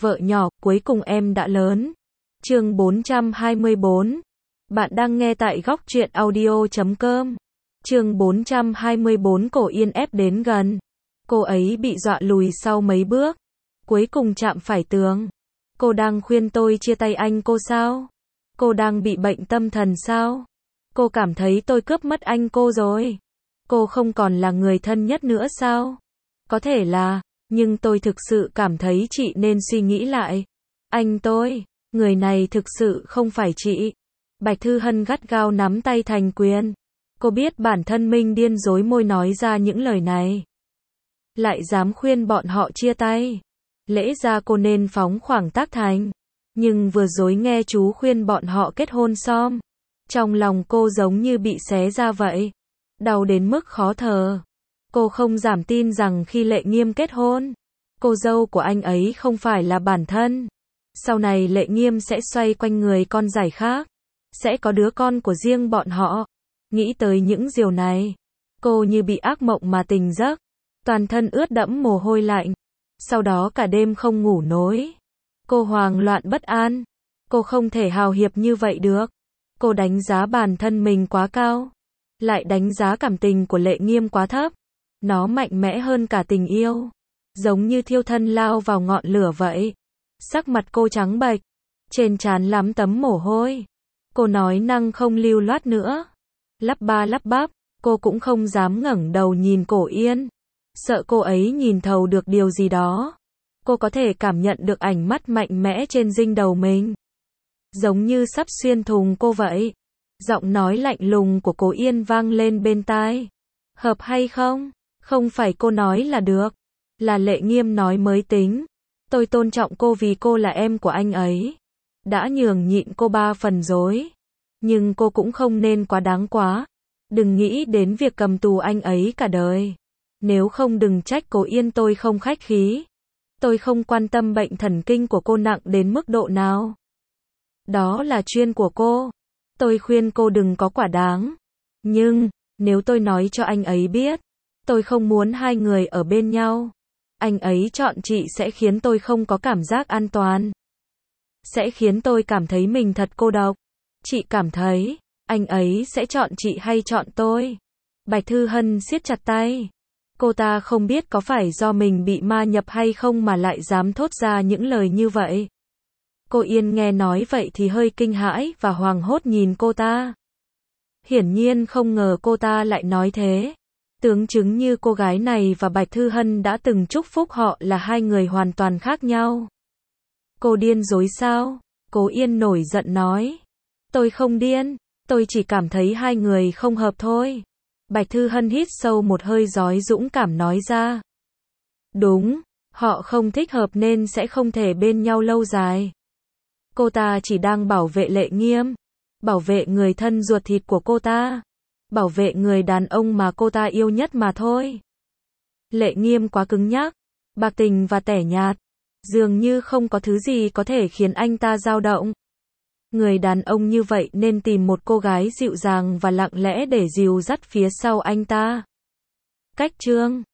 Vợ nhỏ, cuối cùng em đã lớn. Chương 424. Bạn đang nghe tại góc truyện audio.com. Chương 424. Cổ Yên ép đến gần. Cô ấy bị dọa lùi sau mấy bước. Cuối cùng chạm phải tường. Cô đang khuyên tôi chia tay anh cô sao? Cô đang bị bệnh tâm thần sao? Cô cảm thấy tôi cướp mất anh cô rồi. Cô không còn là người thân nhất nữa sao? Có thể là, nhưng tôi thực sự cảm thấy chị nên suy nghĩ lại. Anh tôi, người này thực sự không phải chị. Bạch Thư Hân gắt gao nắm tay thành quyền. Cô biết bản thân mình điên rối môi nói ra những lời này. Lại dám khuyên bọn họ chia tay. Lẽ ra cô nên phóng khoáng tác thành. Nhưng vừa rồi nghe chú khuyên bọn họ kết hôn xong. Trong lòng cô giống như bị xé ra vậy. Đau đến mức khó thở. Cô không dám tin rằng khi Lệ Nghiêm kết hôn, cô dâu của anh ấy không phải là bản thân. Sau này Lệ Nghiêm sẽ xoay quanh người con rể khác. Sẽ có đứa con của riêng bọn họ. Nghĩ tới những điều này, cô như bị ác mộng mà tỉnh giấc. Toàn thân ướt đẫm mồ hôi lạnh. Sau đó cả đêm không ngủ nổi. Cô hoang loạn bất an. Cô không thể hào hiệp như vậy được. Cô đánh giá bản thân mình quá cao. Lại đánh giá cảm tình của Lệ Nghiêm quá thấp. Nó mạnh mẽ hơn cả tình yêu. Giống như thiêu thân lao vào ngọn lửa vậy. Sắc mặt cô trắng bệch. Trên trán lắm tấm mồ hôi. Cô nói năng không lưu loát nữa. Lắp ba lắp bắp. Cô cũng không dám ngẩng đầu nhìn Cổ Yên. Sợ cô ấy nhìn thấu được điều gì đó. Cô có thể cảm nhận được ánh mắt mạnh mẽ trên dinh đầu mình. Giống như sắp xuyên thủng cô vậy. Giọng nói lạnh lùng của Cổ Yên vang lên bên tai. Hợp hay không? Không phải cô nói là được. Là Lệ Nghiêm nói mới tính. Tôi tôn trọng cô vì cô là em của anh ấy. Đã nhường nhịn cô 3 phần rồi. Nhưng cô cũng không nên quá đáng quá. Đừng nghĩ đến việc cầm tù anh ấy cả đời. Nếu không đừng trách Cổ Yên tôi không khách khí. Tôi không quan tâm bệnh thần kinh của cô nặng đến mức độ nào. Đó là chuyên của cô. Tôi khuyên cô đừng có quả đáng. Nhưng, nếu tôi nói cho anh ấy biết, tôi không muốn hai người ở bên nhau. Anh ấy chọn chị sẽ khiến tôi không có cảm giác an toàn. Sẽ khiến tôi cảm thấy mình thật cô độc. Chị cảm thấy, anh ấy sẽ chọn chị hay chọn tôi? Bạch Thư Hân siết chặt tay. Cô ta không biết có phải do mình bị ma nhập hay không mà lại dám thốt ra những lời như vậy. Cô Yên nghe nói vậy thì hơi kinh hãi và hoảng hốt nhìn cô ta. Hiển nhiên không ngờ cô ta lại nói thế. Tướng chứng như cô gái này và Bạch Thư Hân đã từng chúc phúc họ là hai người hoàn toàn khác nhau. Cô điên rối sao? Cố Yên nổi giận nói. Tôi không điên, tôi chỉ cảm thấy hai người không hợp thôi. Bạch Thư Hân hít sâu một hơi giói dũng cảm nói ra. Đúng, họ không thích hợp nên sẽ không thể bên nhau lâu dài. Cô ta chỉ đang bảo vệ Lệ Nghiêm. Bảo vệ người thân ruột thịt của cô ta. Bảo vệ người đàn ông mà cô ta yêu nhất mà thôi. Lệ Nghiêm quá cứng nhắc, bạc tình và tẻ nhạt. Dường như không có thứ gì có thể khiến anh ta dao động. Người đàn ông như vậy nên tìm một cô gái dịu dàng và lặng lẽ để dìu dắt phía sau anh ta. Cách chương